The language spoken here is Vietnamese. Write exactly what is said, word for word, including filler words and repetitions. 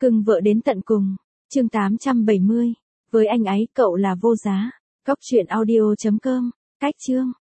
Cưng vợ đến tận cùng. Chương tám trăm bảy mươi. Với anh ấy cậu là vô giá. Cóc truyện audio chấm com. Cách chương.